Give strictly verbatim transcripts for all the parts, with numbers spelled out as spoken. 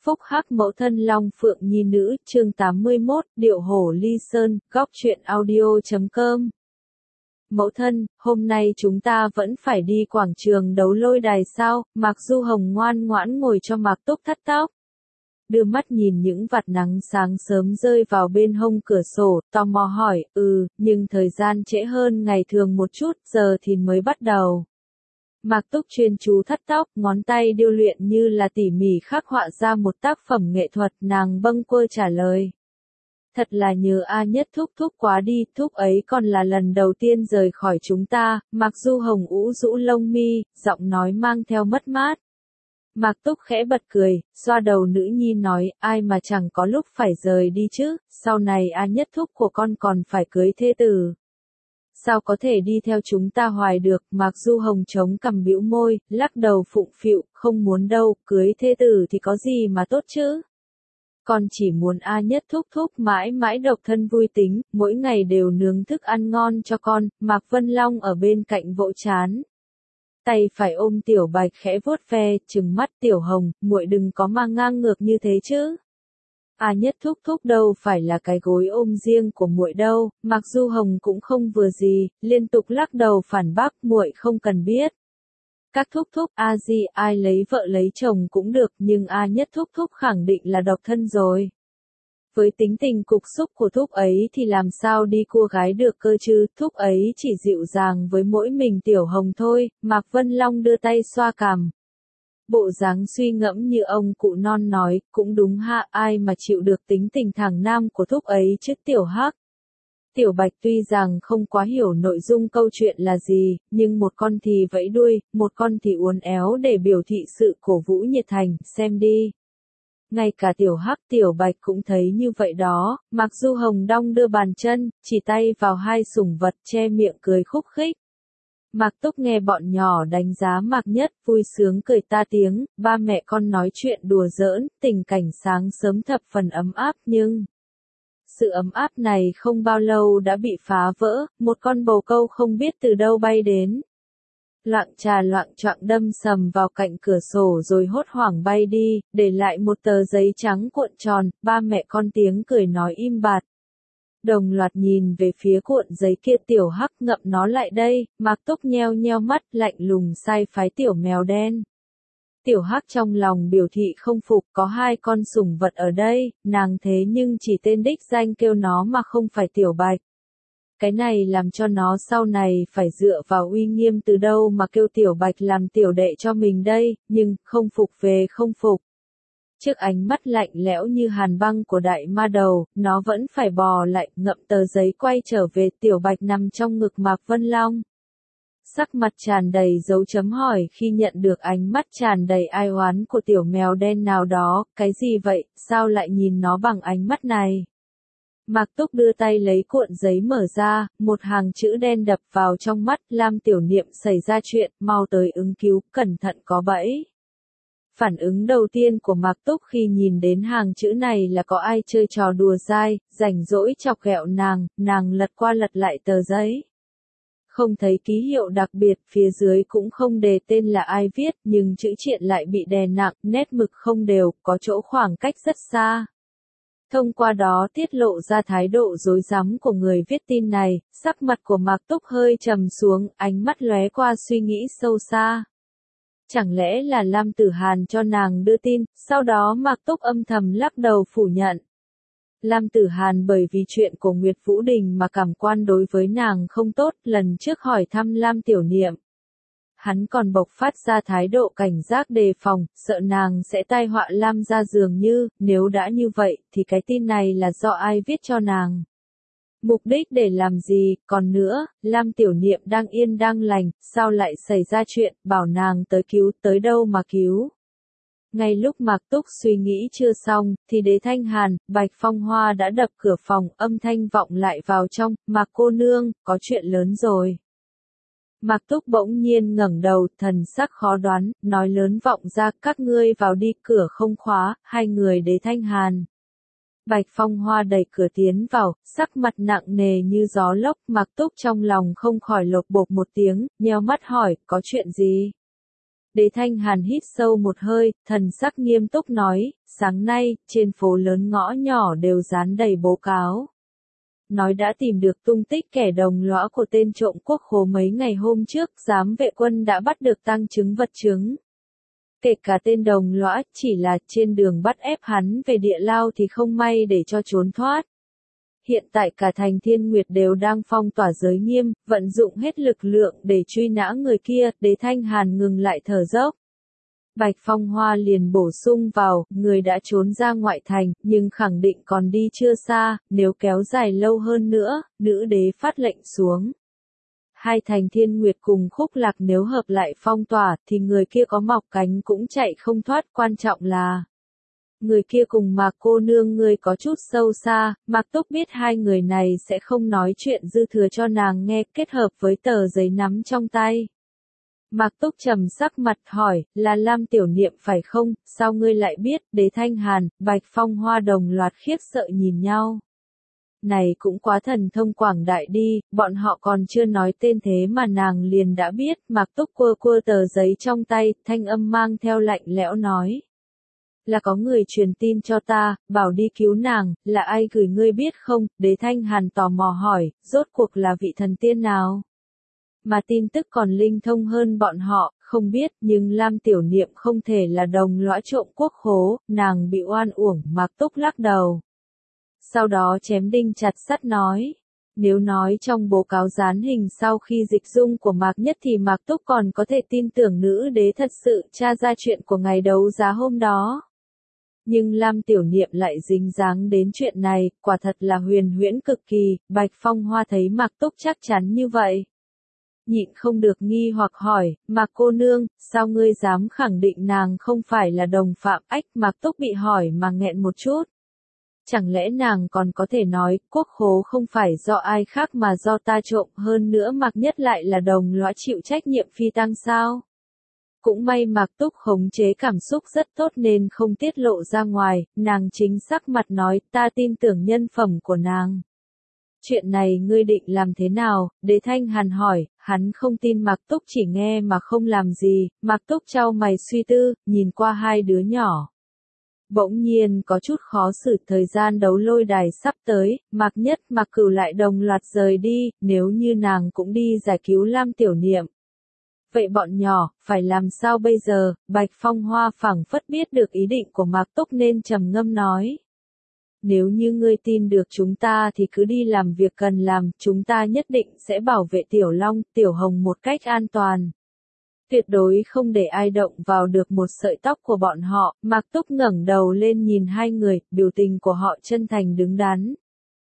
Phúc hắc mẫu thân Long Phượng Nhi nữ, chương tám mươi mốt, Điệu hổ ly sơn, góc truyện audio chấm com. Mẫu thân, hôm nay chúng ta vẫn phải đi quảng trường đấu lôi đài sao? Mạc Du Hồng ngoan ngoãn ngồi cho Mạc Túc thắt tóc. Đưa mắt nhìn những vạt nắng sáng sớm rơi vào bên hông cửa sổ, tò mò hỏi, ừ, nhưng thời gian trễ hơn ngày thường một chút, giờ thì mới bắt đầu. Mạc Túc chuyên chú thắt tóc, ngón tay điêu luyện như là tỉ mỉ khắc họa ra một tác phẩm nghệ thuật, nàng bâng quơ trả lời. Thật là nhớ A Nhất thúc thúc quá đi, thúc ấy còn là lần đầu tiên rời khỏi chúng ta. Mạc Du Hồng ũ rũ lông mi, giọng nói mang theo mất mát. Mạc Túc khẽ bật cười, xoa đầu nữ nhi nói, ai mà chẳng có lúc phải rời đi chứ, sau này A Nhất thúc của con còn phải cưới thê tử. Sao có thể đi theo chúng ta hoài được? Mạc Du Hồng chống cằm bĩu môi, lắc đầu phụng phịu, không muốn đâu, cưới thê tử thì có gì mà tốt chứ? Con chỉ muốn A Nhất thúc thúc mãi mãi độc thân vui tính, mỗi ngày đều nướng thức ăn ngon cho con. Mạc Vân Long ở bên cạnh vỗ chán. Tay phải ôm Tiểu Bạch khẽ vuốt ve, trừng mắt Tiểu Hồng, muội đừng có mà ngang ngược như thế chứ. A Nhất thúc thúc đâu phải là cái gối ôm riêng của muội đâu. Mạc Du Hồng cũng không vừa gì, liên tục lắc đầu phản bác, muội không cần biết. Các thúc thúc A Di ai lấy vợ lấy chồng cũng được, nhưng A Nhất thúc thúc khẳng định là độc thân rồi. Với tính tình cục xúc của thúc ấy thì làm sao đi cua gái được cơ chứ, thúc ấy chỉ dịu dàng với mỗi mình Tiểu Hồng thôi. Mạc Vân Long đưa tay xoa cằm. Bộ dáng suy ngẫm như ông cụ non nói, cũng đúng ha, ai mà chịu được tính tình thẳng nam của thúc ấy chứ Tiểu Hắc. Tiểu Bạch tuy rằng không quá hiểu nội dung câu chuyện là gì, nhưng một con thì vẫy đuôi, một con thì uốn éo để biểu thị sự cổ vũ nhiệt thành, xem đi. Ngay cả Tiểu Hắc Tiểu Bạch cũng thấy như vậy đó. Mạc Du Hồng đong đưa bàn chân, chỉ tay vào hai sủng vật, che miệng cười khúc khích. Mạc Túc nghe bọn nhỏ đánh giá Mạc Nhất, vui sướng cười ta tiếng, ba mẹ con nói chuyện đùa giỡn, tình cảnh sáng sớm thập phần ấm áp nhưng... Sự ấm áp này không bao lâu đã bị phá vỡ, một con bồ câu không biết từ đâu bay đến. Loạng trà loạng choạng đâm sầm vào cạnh cửa sổ rồi hốt hoảng bay đi, để lại một tờ giấy trắng cuộn tròn, ba mẹ con tiếng cười nói im bặt. Đồng loạt nhìn về phía cuộn giấy kia. Tiểu Hắc ngậm nó lại đây. Mạc Túc nheo nheo mắt, lạnh lùng sai phái tiểu mèo đen. Tiểu Hắc trong lòng biểu thị không phục, có hai con sủng vật ở đây, nàng thế nhưng chỉ tên đích danh kêu nó mà không phải Tiểu Bạch. Cái này làm cho nó sau này phải dựa vào uy nghiêm từ đâu mà kêu Tiểu Bạch làm tiểu đệ cho mình đây, nhưng không phục về không phục. Trước ánh mắt lạnh lẽo như hàn băng của đại ma đầu, nó vẫn phải bò lại, ngậm tờ giấy quay trở về. Tiểu Bạch nằm trong ngực Mạc Vân Long. Sắc mặt tràn đầy dấu chấm hỏi khi nhận được ánh mắt tràn đầy ai oán của tiểu mèo đen nào đó, cái gì vậy, sao lại nhìn nó bằng ánh mắt này? Mạc Túc đưa tay lấy cuộn giấy mở ra, một hàng chữ đen đập vào trong mắt, Lam Tiểu Niệm xảy ra chuyện, mau tới ứng cứu, cẩn thận có bẫy. Phản ứng đầu tiên của Mạc Túc khi nhìn đến hàng chữ này là có ai chơi trò đùa dai, rảnh rỗi chọc ghẹo nàng, nàng lật qua lật lại tờ giấy. Không thấy ký hiệu đặc biệt, phía dưới cũng không đề tên là ai viết, nhưng chữ triện lại bị đè nặng, nét mực không đều, có chỗ khoảng cách rất xa. Thông qua đó tiết lộ ra thái độ rối rắm của người viết tin này, sắc mặt của Mạc Túc hơi trầm xuống, ánh mắt lóe qua suy nghĩ sâu xa. Chẳng lẽ là Lam Tử Hàn cho nàng đưa tin, sau đó Mạc Túc âm thầm lắc đầu phủ nhận. Lam Tử Hàn bởi vì chuyện của Nguyệt Vũ Đình mà cảm quan đối với nàng không tốt, lần trước hỏi thăm Lam Tiểu Niệm. Hắn còn bộc phát ra thái độ cảnh giác đề phòng, sợ nàng sẽ tai họa Lam gia dường như, nếu đã như vậy, thì cái tin này là do ai viết cho nàng. Mục đích để làm gì, còn nữa, Lam Tiểu Niệm đang yên đang lành, sao lại xảy ra chuyện, bảo nàng tới cứu, tới đâu mà cứu. Ngay lúc Mạc Túc suy nghĩ chưa xong, thì Đế Thanh Hàn, Bạch Phong Hoa đã đập cửa phòng, âm thanh vọng lại vào trong, Mạc cô nương, có chuyện lớn rồi. Mạc Túc bỗng nhiên ngẩng đầu, thần sắc khó đoán, nói lớn vọng ra, các ngươi vào đi, cửa không khóa. Hai người Đế Thanh Hàn, Bạch Phong Hoa đẩy cửa tiến vào, sắc mặt nặng nề như gió lốc. Mạc Túc trong lòng không khỏi lột bột một tiếng, nheo mắt hỏi, có chuyện gì? Đế Thanh Hàn hít sâu một hơi, thần sắc nghiêm túc nói, sáng nay, trên phố lớn ngõ nhỏ đều dán đầy báo cáo. Nói đã tìm được tung tích kẻ đồng lõa của tên trộm quốc khố mấy ngày hôm trước, giám vệ quân đã bắt được tang chứng vật chứng. Kể cả tên đồng lõa, chỉ là trên đường bắt ép hắn về địa lao thì không may để cho trốn thoát. Hiện tại cả thành Thiên Nguyệt đều đang phong tỏa giới nghiêm, vận dụng hết lực lượng để truy nã người kia, Đế Thanh Hàn ngừng lại thở dốc. Bạch Phong Hoa liền bổ sung vào, người đã trốn ra ngoại thành, nhưng khẳng định còn đi chưa xa, nếu kéo dài lâu hơn nữa, nữ đế phát lệnh xuống. Hai thành Thiên Nguyệt cùng Khúc Lạc nếu hợp lại phong tỏa, thì người kia có mọc cánh cũng chạy không thoát, quan trọng là người kia cùng Mạc cô nương ngươi có chút sâu xa, Mạc Túc biết hai người này sẽ không nói chuyện dư thừa cho nàng nghe, kết hợp với tờ giấy nắm trong tay. Mạc Túc trầm sắc mặt hỏi, là Lam Tiểu Niệm phải không, sao ngươi lại biết, Đế Thanh Hàn, Bạch Phong Hoa đồng loạt khiếp sợ nhìn nhau. Này cũng quá thần thông quảng đại đi, bọn họ còn chưa nói tên thế mà nàng liền đã biết, Mạc Túc quơ quơ tờ giấy trong tay, thanh âm mang theo lạnh lẽo nói. Là có người truyền tin cho ta, bảo đi cứu nàng, là ai gửi ngươi biết không, Đế Thanh Hàn tò mò hỏi, rốt cuộc là vị thần tiên nào? Mà tin tức còn linh thông hơn bọn họ, không biết, nhưng Lam Tiểu Niệm không thể là đồng lõa trộm quốc khố, nàng bị oan uổng, Mạc Túc lắc đầu. Sau đó chém đinh chặt sắt nói, nếu nói trong báo cáo dán hình sau khi dịch dung của Mạc Nhất thì Mạc Túc còn có thể tin tưởng nữ đế thật sự tra ra chuyện của ngày đấu giá hôm đó. Nhưng Lam Tiểu Niệm lại dính dáng đến chuyện này, quả thật là huyền huyễn cực kỳ, Bạch Phong Hoa thấy Mạc Túc chắc chắn như vậy. Nhịn không được nghi hoặc hỏi, Mạc cô nương, sao ngươi dám khẳng định nàng không phải là đồng phạm, ách, Mạc Túc bị hỏi mà nghẹn một chút. Chẳng lẽ nàng còn có thể nói, quốc khố không phải do ai khác mà do ta trộm, hơn nữa Mạc Nhất lại là đồng lõa chịu trách nhiệm phi tang sao? Cũng may Mạc Túc khống chế cảm xúc rất tốt nên không tiết lộ ra ngoài, nàng chính sắc mặt nói, ta tin tưởng nhân phẩm của nàng. Chuyện này ngươi định làm thế nào? Đế Thanh Hàn hỏi, hắn không tin Mạc Túc chỉ nghe mà không làm gì, Mạc Túc chau mày suy tư, nhìn qua hai đứa nhỏ. Bỗng nhiên có chút khó xử, thời gian đấu lôi đài sắp tới, Mạc Nhất, Mạc Cửu lại đồng loạt rời đi, nếu như nàng cũng đi giải cứu Lam Tiểu Niệm. Vậy bọn nhỏ, phải làm sao bây giờ? Bạch Phong Hoa phảng phất biết được ý định của Mạc Túc nên trầm ngâm nói. Nếu như ngươi tin được chúng ta thì cứ đi làm việc cần làm, chúng ta nhất định sẽ bảo vệ Tiểu Long, Tiểu Hồng một cách an toàn. Tuyệt đối không để ai động vào được một sợi tóc của bọn họ, Mạc Túc ngẩng đầu lên nhìn hai người, biểu tình của họ chân thành đứng đắn.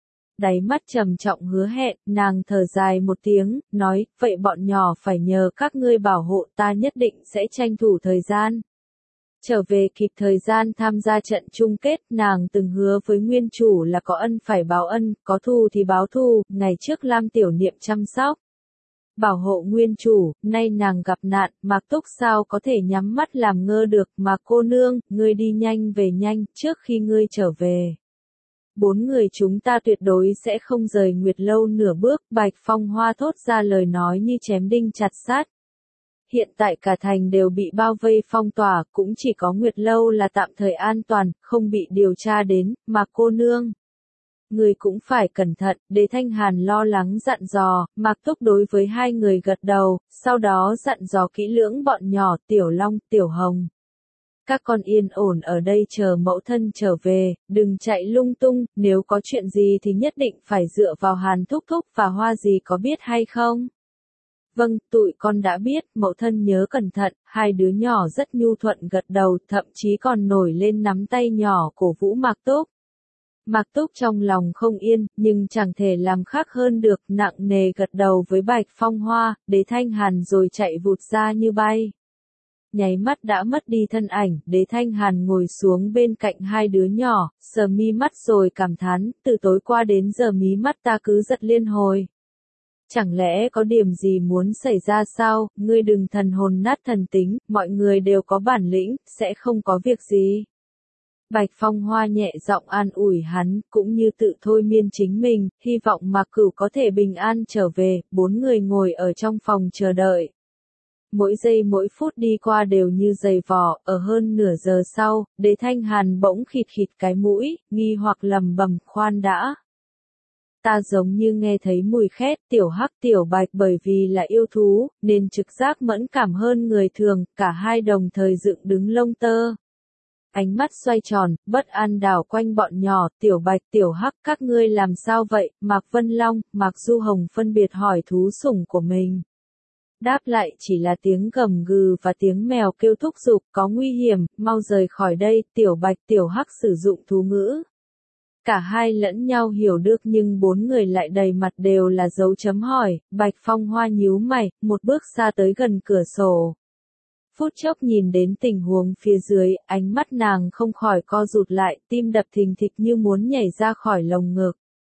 Đáy mắt trầm trọng hứa hẹn, nàng thở dài một tiếng, nói, vậy bọn nhỏ phải nhờ các ngươi bảo hộ, ta nhất định sẽ tranh thủ thời gian. Trở về kịp thời gian tham gia trận chung kết, nàng từng hứa với nguyên chủ là có ân phải báo ân, có thù thì báo thù, ngày trước Lam Tiểu Niệm chăm sóc. Bảo hộ nguyên chủ, nay nàng gặp nạn, Mạc Túc sao có thể nhắm mắt làm ngơ được, mà cô nương, ngươi đi nhanh về nhanh, trước khi ngươi trở về. Bốn người chúng ta tuyệt đối sẽ không rời Nguyệt Lâu nửa bước, Bạch Phong Hoa thốt ra lời nói như chém đinh chặt sắt. Hiện tại cả thành đều bị bao vây phong tỏa, cũng chỉ có Nguyệt Lâu là tạm thời an toàn, không bị điều tra đến, mà cô nương. Người cũng phải cẩn thận, Đế Thanh Hàn lo lắng dặn dò, Mạc Túc đối với hai người gật đầu, sau đó dặn dò kỹ lưỡng bọn nhỏ, Tiểu Long, Tiểu Hồng. Các con yên ổn ở đây chờ mẫu thân trở về, đừng chạy lung tung, nếu có chuyện gì thì nhất định phải dựa vào Hàn Thúc Thúc và Hoa Dì có biết hay không? Vâng, tụi con đã biết, mẫu thân nhớ cẩn thận, hai đứa nhỏ rất nhu thuận gật đầu, thậm chí còn nổi lên nắm tay nhỏ cổ vũ Mạc Túc. Mạc Túc trong lòng không yên, nhưng chẳng thể làm khác hơn được, nặng nề gật đầu với Bạch Phong Hoa, Đế Thanh Hàn rồi chạy vụt ra như bay. Nháy mắt đã mất đi thân ảnh, Đế Thanh Hàn ngồi xuống bên cạnh hai đứa nhỏ, sờ mí mắt rồi cảm thán, từ tối qua đến giờ mí mắt ta cứ giật liên hồi. Chẳng lẽ có điểm gì muốn xảy ra sao, ngươi đừng thần hồn nát thần tính, mọi người đều có bản lĩnh, sẽ không có việc gì. Bạch Phong Hoa nhẹ giọng an ủi hắn, cũng như tự thôi miên chính mình, hy vọng Mạc Cửu có thể bình an trở về, bốn người ngồi ở trong phòng chờ đợi. Mỗi giây mỗi phút đi qua đều như giày vò, ở hơn nửa giờ sau, Đế Thanh Hàn bỗng khịt khịt cái mũi, nghi hoặc lầm bầm, khoan đã. Ta giống như nghe thấy mùi khét, tiểu hắc tiểu bạch bởi vì là yêu thú, nên trực giác mẫn cảm hơn người thường, cả hai đồng thời dựng đứng lông tơ. Ánh mắt xoay tròn, bất an đảo quanh bọn nhỏ, tiểu bạch tiểu hắc các ngươi làm sao vậy, Mạc Vân Long, Mạc Du Hồng phân biệt hỏi thú sủng của mình. Đáp lại chỉ là tiếng gầm gừ và tiếng mèo kêu thúc giục, có nguy hiểm, mau rời khỏi đây, tiểu bạch tiểu hắc sử dụng thú ngữ. Cả hai lẫn nhau hiểu được nhưng bốn người lại đầy mặt đều là dấu chấm hỏi, Bạch Phong Hoa nhíu mày, một bước xa tới gần cửa sổ. Phút chốc nhìn đến tình huống phía dưới, ánh mắt nàng không khỏi co rụt lại, tim đập thình thịch như muốn nhảy ra khỏi lồng ngực.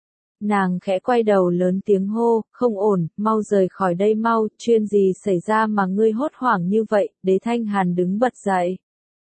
Nàng khẽ quay đầu lớn tiếng hô, không ổn, mau rời khỏi đây mau, chuyện gì xảy ra mà ngươi hốt hoảng như vậy, Đế Thanh Hàn đứng bật dậy.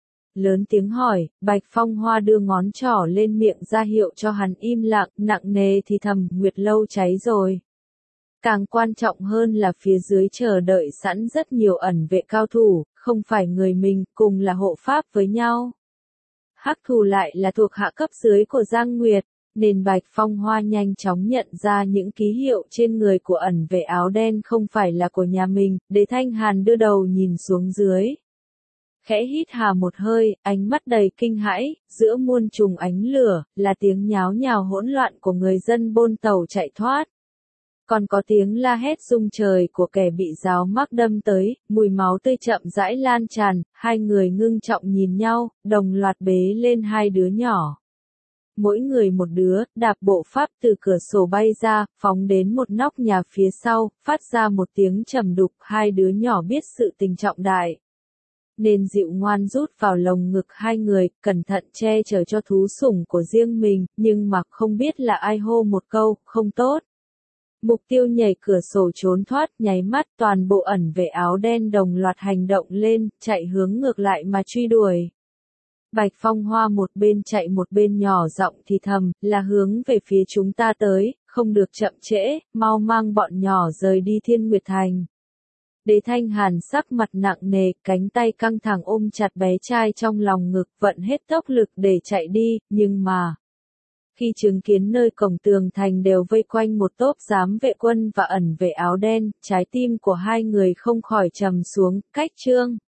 Lớn tiếng hỏi, Bạch Phong Hoa đưa ngón trỏ lên miệng ra hiệu cho hắn im lặng, nặng nề thì thầm, Nguyệt Lâu cháy rồi. Càng quan trọng hơn là phía dưới chờ đợi sẵn rất nhiều ẩn vệ cao thủ, không phải người mình, cùng là hộ pháp với nhau. Hắc Thù lại là thuộc hạ cấp dưới của Giang Nguyệt, nên Bạch Phong Hoa nhanh chóng nhận ra những ký hiệu trên người của ẩn vệ áo đen không phải là của nhà mình, Đế Thanh Hàn đưa đầu nhìn xuống dưới. Khẽ hít hà một hơi, ánh mắt đầy kinh hãi, giữa muôn trùng ánh lửa, là tiếng nháo nhào hỗn loạn của người dân bôn tàu chạy thoát. Còn có tiếng la hét rung trời của kẻ bị giáo mắc đâm tới, mùi máu tươi chậm rãi lan tràn, hai người ngưng trọng nhìn nhau, đồng loạt bế lên hai đứa nhỏ. Mỗi người một đứa, đạp bộ pháp từ cửa sổ bay ra, phóng đến một nóc nhà phía sau, phát ra một tiếng trầm đục, hai đứa nhỏ biết sự tình trọng đại. Nên dịu ngoan rút vào lồng ngực hai người, cẩn thận che chở cho thú sủng của riêng mình, nhưng mà không biết là ai hô một câu, không tốt. Mục tiêu nhảy cửa sổ trốn thoát, nháy mắt toàn bộ ẩn vệ áo đen đồng loạt hành động lên, chạy hướng ngược lại mà truy đuổi. Bạch Phong Hoa một bên chạy một bên nhỏ giọng thì thầm, là hướng về phía chúng ta tới, không được chậm trễ, mau mang bọn nhỏ rời đi Thiên Nguyệt Thành. Đế Thanh Hàn sắc mặt nặng nề, cánh tay căng thẳng ôm chặt bé trai trong lòng ngực, vận hết tốc lực để chạy đi, nhưng mà... Khi chứng kiến nơi cổng tường thành đều vây quanh một tốp giám vệ quân và ẩn vệ áo đen, trái tim của hai người không khỏi trầm xuống, cách chương.